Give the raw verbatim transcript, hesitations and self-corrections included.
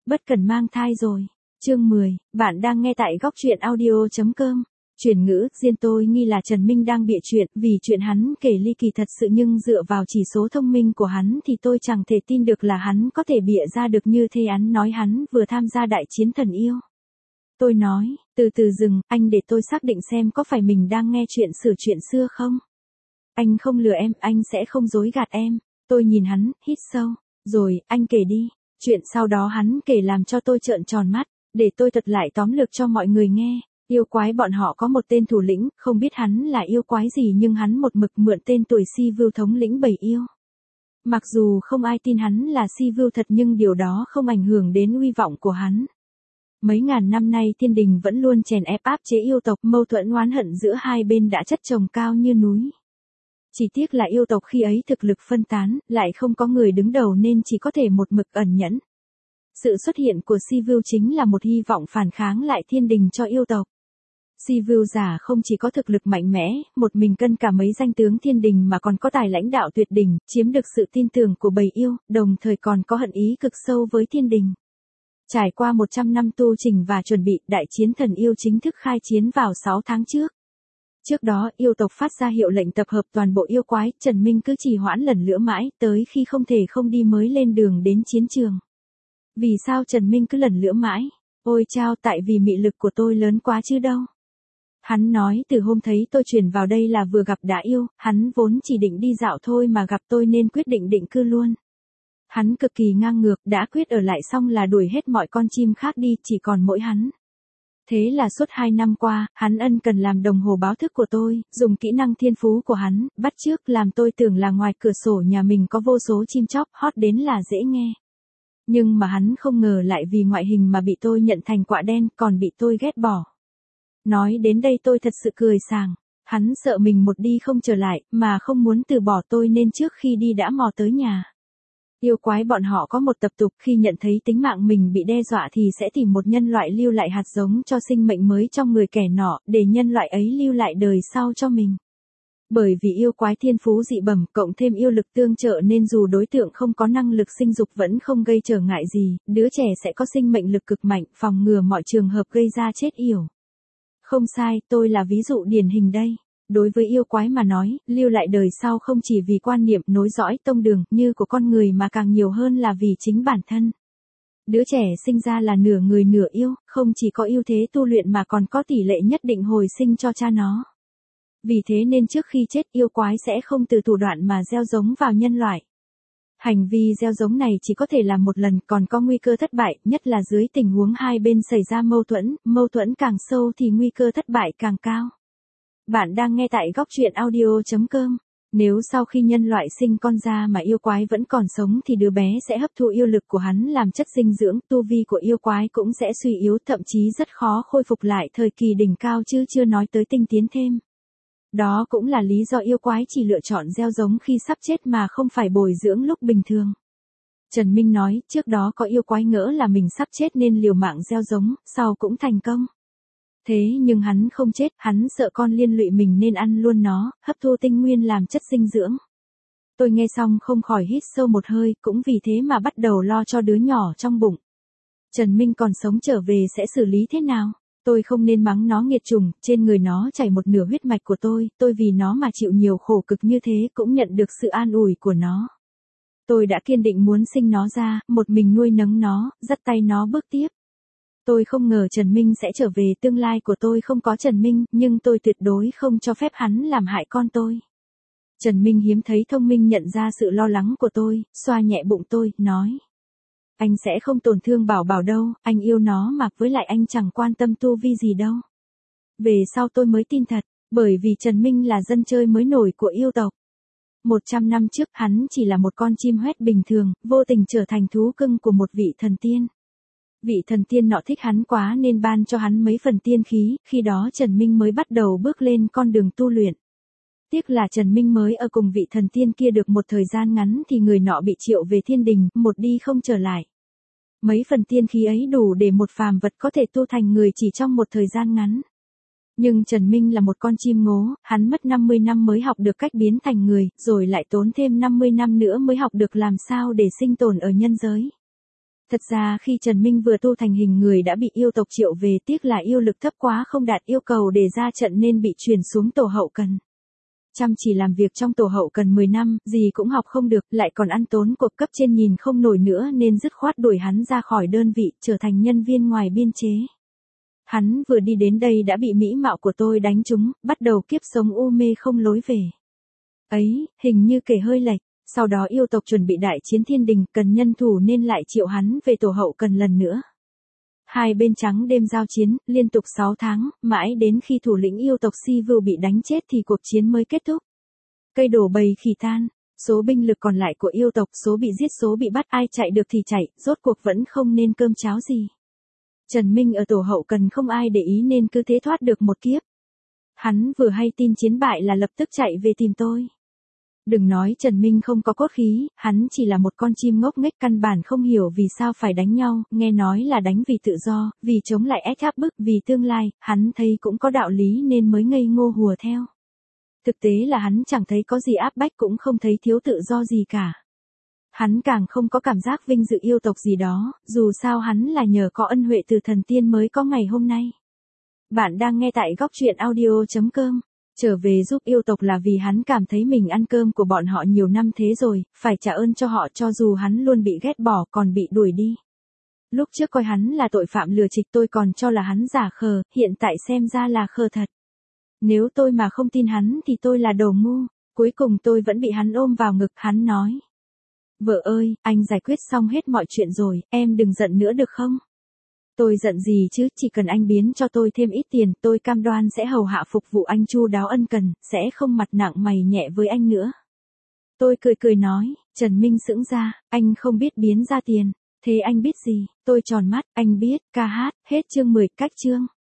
Bất cần mang thai rồi. Chương mười, bạn đang nghe tại góc truyện audio chấm com. Chuyển ngữ, riêng tôi nghi là Trần Minh đang bịa chuyện, vì chuyện hắn kể ly kỳ thật sự nhưng dựa vào chỉ số thông minh của hắn thì tôi chẳng thể tin được là hắn có thể bịa ra được như thế. Hắn nói hắn vừa tham gia đại chiến thần yêu. Tôi nói, từ từ dừng, anh để tôi xác định xem có phải mình đang nghe chuyện sử chuyện xưa không. Anh không lừa em, anh sẽ không dối gạt em. Tôi nhìn hắn, hít sâu. Rồi, anh kể đi. Chuyện sau đó hắn kể làm cho tôi trợn tròn mắt, để tôi thật lại tóm lược cho mọi người nghe. Yêu quái bọn họ có một tên thủ lĩnh, không biết hắn là yêu quái gì nhưng hắn một mực mượn tên tuổi Si-Vu thống lĩnh bầy yêu. Mặc dù không ai tin hắn là Si-Vu thật nhưng điều đó không ảnh hưởng đến uy vọng của hắn. Mấy ngàn năm nay thiên đình vẫn luôn chèn ép áp chế yêu tộc, mâu thuẫn oán hận giữa hai bên đã chất chồng cao như núi. Chỉ tiếc là yêu tộc khi ấy thực lực phân tán, lại không có người đứng đầu nên chỉ có thể một mực ẩn nhẫn. Sự xuất hiện của Si-Vu chính là một hy vọng phản kháng lại thiên đình cho yêu tộc. Si-Vu giả không chỉ có thực lực mạnh mẽ, một mình cân cả mấy danh tướng thiên đình mà còn có tài lãnh đạo tuyệt đỉnh, chiếm được sự tin tưởng của bầy yêu, đồng thời còn có hận ý cực sâu với thiên đình. Trải qua một trăm năm tu trình và chuẩn bị, đại chiến thần yêu chính thức khai chiến vào sáu tháng trước. Trước đó, yêu tộc phát ra hiệu lệnh tập hợp toàn bộ yêu quái, Trần Minh cứ trì hoãn lần nữa mãi, tới khi không thể không đi mới lên đường đến chiến trường. Vì sao Trần Minh cứ lần nữa mãi? Ôi chao, tại vì mị lực của tôi lớn quá chứ đâu. Hắn nói từ hôm thấy tôi chuyển vào đây là vừa gặp đã yêu, hắn vốn chỉ định đi dạo thôi mà gặp tôi nên quyết định định cư luôn. Hắn cực kỳ ngang ngược, đã quyết ở lại xong là đuổi hết mọi con chim khác đi, chỉ còn mỗi hắn. Thế là suốt hai năm qua, hắn ân cần làm đồng hồ báo thức của tôi, dùng kỹ năng thiên phú của hắn, bắt chước làm tôi tưởng là ngoài cửa sổ nhà mình có vô số chim chóc, hót đến là dễ nghe. Nhưng mà hắn không ngờ lại vì ngoại hình mà bị tôi nhận thành quạ đen, còn bị tôi ghét bỏ. Nói đến đây tôi thật sự cười sảng. Hắn sợ mình một đi không trở lại, mà không muốn từ bỏ tôi nên trước khi đi đã mò tới nhà. Yêu quái bọn họ có một tập tục khi nhận thấy tính mạng mình bị đe dọa thì sẽ tìm một nhân loại lưu lại hạt giống cho sinh mệnh mới trong người kẻ nọ, để nhân loại ấy lưu lại đời sau cho mình. Bởi vì yêu quái thiên phú dị bẩm cộng thêm yêu lực tương trợ nên dù đối tượng không có năng lực sinh dục vẫn không gây trở ngại gì, đứa trẻ sẽ có sinh mệnh lực cực mạnh, phòng ngừa mọi trường hợp gây ra chết yểu. Không sai, tôi là ví dụ điển hình đây. Đối với yêu quái mà nói, lưu lại đời sau không chỉ vì quan niệm nối dõi tông đường như của con người mà càng nhiều hơn là vì chính bản thân. Đứa trẻ sinh ra là nửa người nửa yêu, không chỉ có ưu thế tu luyện mà còn có tỷ lệ nhất định hồi sinh cho cha nó. Vì thế nên trước khi chết yêu quái sẽ không từ thủ đoạn mà gieo giống vào nhân loại. Hành vi gieo giống này chỉ có thể làm một lần, còn có nguy cơ thất bại, nhất là dưới tình huống hai bên xảy ra mâu thuẫn, mâu thuẫn càng sâu thì nguy cơ thất bại càng cao. Bạn đang nghe tại góc truyện audio chấm com. Nếu sau khi nhân loại sinh con ra mà yêu quái vẫn còn sống thì đứa bé sẽ hấp thụ yêu lực của hắn làm chất dinh dưỡng, tu vi của yêu quái cũng sẽ suy yếu, thậm chí rất khó khôi phục lại thời kỳ đỉnh cao chứ chưa nói tới tinh tiến thêm. Đó cũng là lý do yêu quái chỉ lựa chọn gieo giống khi sắp chết mà không phải bồi dưỡng lúc bình thường. Trần Minh nói, trước đó có yêu quái ngỡ là mình sắp chết nên liều mạng gieo giống, sau cũng thành công. Thế nhưng hắn không chết, hắn sợ con liên lụy mình nên ăn luôn nó, hấp thu tinh nguyên làm chất dinh dưỡng. Tôi nghe xong không khỏi hít sâu một hơi, cũng vì thế mà bắt đầu lo cho đứa nhỏ trong bụng. Trần Minh còn sống trở về sẽ xử lý thế nào? Tôi không nên mắng nó nghiệt chủng, trên người nó chảy một nửa huyết mạch của tôi, tôi vì nó mà chịu nhiều khổ cực như thế cũng nhận được sự an ủi của nó. Tôi đã kiên định muốn sinh nó ra, một mình nuôi nấng nó, dắt tay nó bước tiếp. Tôi không ngờ Trần Minh sẽ trở về, tương lai của tôi không có Trần Minh, nhưng tôi tuyệt đối không cho phép hắn làm hại con tôi. Trần Minh hiếm thấy thông minh nhận ra sự lo lắng của tôi, xoa nhẹ bụng tôi, nói. Anh sẽ không tổn thương Bảo Bảo đâu, anh yêu nó mà, với lại anh chẳng quan tâm tu vi gì đâu. Về sau tôi mới tin thật, bởi vì Trần Minh là dân chơi mới nổi của yêu tộc. Một trăm năm trước hắn chỉ là một con chim hoét bình thường, vô tình trở thành thú cưng của một vị thần tiên. Vị thần tiên nọ thích hắn quá nên ban cho hắn mấy phần tiên khí, khi đó Trần Minh mới bắt đầu bước lên con đường tu luyện. Tiếc là Trần Minh mới ở cùng vị thần tiên kia được một thời gian ngắn thì người nọ bị triệu về thiên đình, một đi không trở lại. Mấy phần tiên khí ấy đủ để một phàm vật có thể tu thành người chỉ trong một thời gian ngắn. Nhưng Trần Minh là một con chim ngố, hắn mất năm mươi năm mới học được cách biến thành người, rồi lại tốn thêm năm mươi năm nữa mới học được làm sao để sinh tồn ở nhân giới. Thật ra khi Trần Minh vừa tu thành hình người đã bị yêu tộc triệu về, tiếc là yêu lực thấp quá không đạt yêu cầu để ra trận nên bị chuyển xuống tổ hậu cần. Chăm chỉ làm việc trong tổ hậu cần mười năm, gì cũng học không được, lại còn ăn tốn cuộc cấp trên nhìn không nổi nữa nên dứt khoát đuổi hắn ra khỏi đơn vị, trở thành nhân viên ngoài biên chế. Hắn vừa đi đến đây đã bị mỹ mạo của tôi đánh trúng, bắt đầu kiếp sống u mê không lối về. Ấy, hình như kể hơi lệch, sau đó yêu tộc chuẩn bị đại chiến thiên đình, cần nhân thủ nên lại triệu hắn về tổ hậu cần lần nữa. Hai bên trắng đêm giao chiến, liên tục sáu tháng, mãi đến khi thủ lĩnh yêu tộc Si Vưu bị đánh chết thì cuộc chiến mới kết thúc. Cây đổ bầy khỉ tan, số binh lực còn lại của yêu tộc, số bị giết số bị bắt, ai chạy được thì chạy, rốt cuộc vẫn không nên cơm cháo gì. Trần Minh ở tổ hậu cần không ai để ý nên cứ thế thoát được một kiếp. Hắn vừa hay tin chiến bại là lập tức chạy về tìm tôi. Đừng nói Trần Minh không có cốt khí, hắn chỉ là một con chim ngốc nghếch căn bản không hiểu vì sao phải đánh nhau, nghe nói là đánh vì tự do, vì chống lại ép áp bức, vì tương lai, hắn thấy cũng có đạo lý nên mới ngây ngô hùa theo. Thực tế là hắn chẳng thấy có gì áp bách cũng không thấy thiếu tự do gì cả. Hắn càng không có cảm giác vinh dự yêu tộc gì đó, dù sao hắn là nhờ có ân huệ từ thần tiên mới có ngày hôm nay. Bạn đang nghe tại góc truyện audio chấm com. Trở về giúp yêu tộc là vì hắn cảm thấy mình ăn cơm của bọn họ nhiều năm thế rồi, phải trả ơn cho họ cho dù hắn luôn bị ghét bỏ còn bị đuổi đi. Lúc trước coi hắn là tội phạm lừa trịch tôi còn cho là hắn giả khờ, hiện tại xem ra là khờ thật. Nếu tôi mà không tin hắn thì tôi là đồ ngu, cuối cùng tôi vẫn bị hắn ôm vào ngực, hắn nói. Vợ ơi, anh giải quyết xong hết mọi chuyện rồi, em đừng giận nữa được không? Tôi giận gì chứ, chỉ cần anh biến cho tôi thêm ít tiền, tôi cam đoan sẽ hầu hạ phục vụ anh chu đáo ân cần, sẽ không mặt nặng mày nhẹ với anh nữa. Tôi cười cười nói, Trần Minh sững ra, anh không biết biến ra tiền, thế anh biết gì? Tôi tròn mắt, anh biết, ca hát, hết chương mười, cách chương.